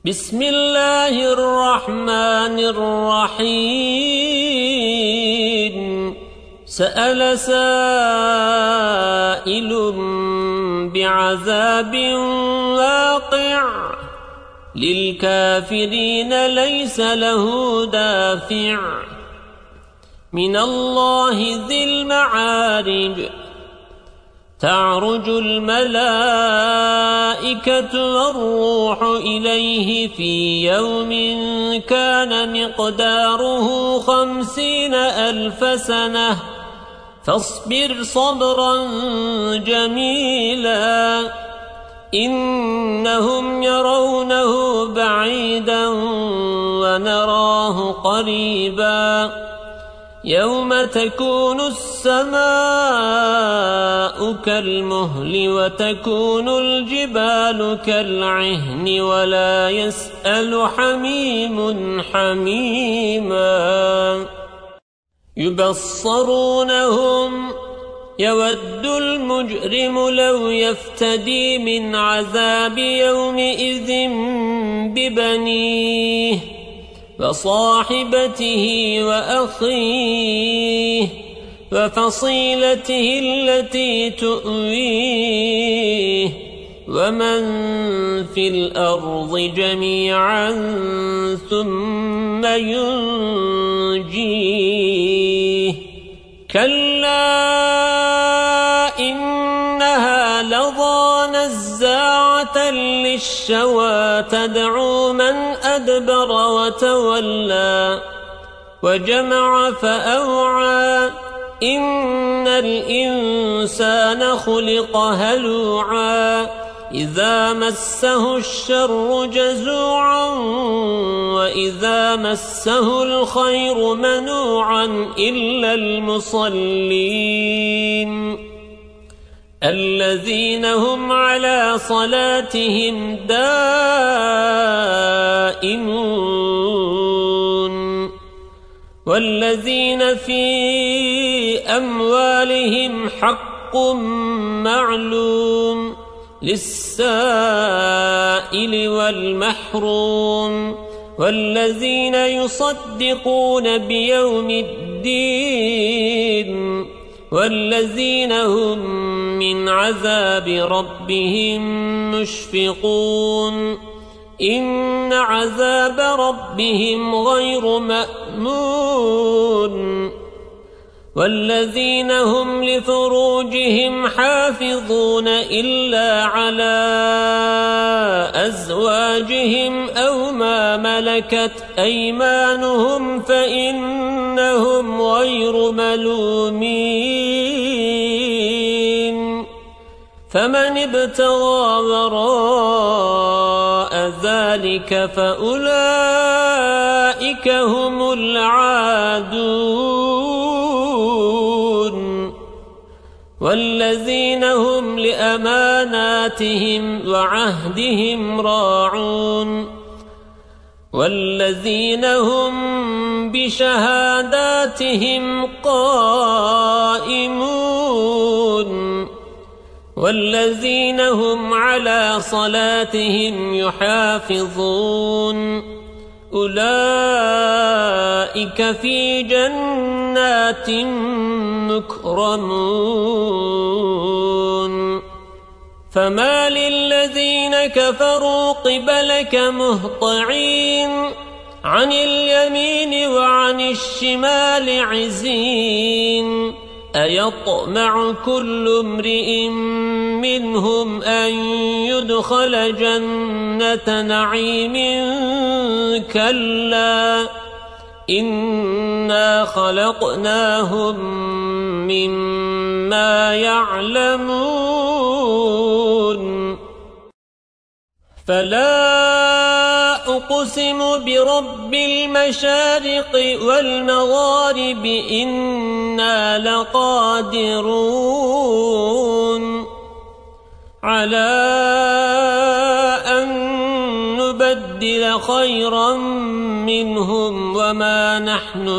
بسم الله الرحمن الرحيم سأل سائل بعذاب واقع للكافرين ليس له دافع من الله ذي المعارج تعرج الملائكة والروح إليه في يوم كان مقداره 50,000 سنة فاصبر صبرا جميلا إنهم يرونه بعيدا ونراه قريبا يوم تكون السماء كالمهل وتكون الجبال كالعهن ولا يسأل حميم حميما يبصرونهم يود المجرم لو يفتدي من عذاب يومئذ ببنيه وصاحبته وأخيه وفصيلته التي تؤويه ومن في الأرض جميعا ثم ينجيه كلا إنها لظى نزاعة للشوى تدعو من أدبر وتولى وجمع فأوعى إن الإنسان خلق هلوعا إذا مسه الشر جزوعا وإذا مسه الخير منوعا إلا المصلين الذين هم على صلاتهم دائمون والذين في أموالهم حق معلوم للسائل والمحروم والذين يصدقون بيوم الدين والذين هم من عذاب ربهم مشفقون إن عذاب ربهم غير مأمون والذين هم لفروجهم حافظون إلا على أزواجهم أو ما ملكت أيمانهم فإنهم غير ملومين فمن ابتغى وراء ذلك فأولئك هم العادون والذين هم لأماناتهم وعهدهم راعون والذين هم بشهاداتهم قائمون والذين هم على صلاتهم يحافظون أولئك في جنات مكرمون فما للذين كفروا قبلك مهطعين عن اليمين وعن الشمال عزين أيطمع كل امرئ منهم أن يدخل جنة نعيم كلا إنا خلقناهم مما يعلمون فلا أقسم برب المشارق والمغارب إنا لقادرون على أن نبدل خيرا منهم وما نحن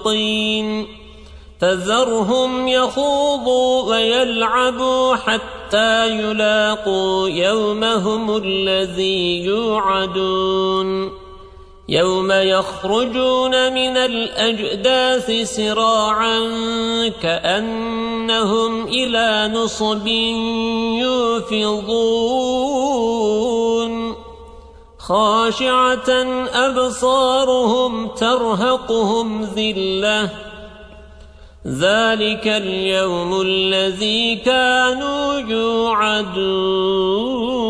بمسبوقين فذرهم يخوضوا ويلعبوا حتى حتى يلاقوا يومهم الذي يوعدون يوم يخرجون من الأجداث سراعا كأنهم إلى نصب يوفضون خاشعة أبصارهم ترهقهم ذلة ذلك اليوم الذي كانوا يوعدون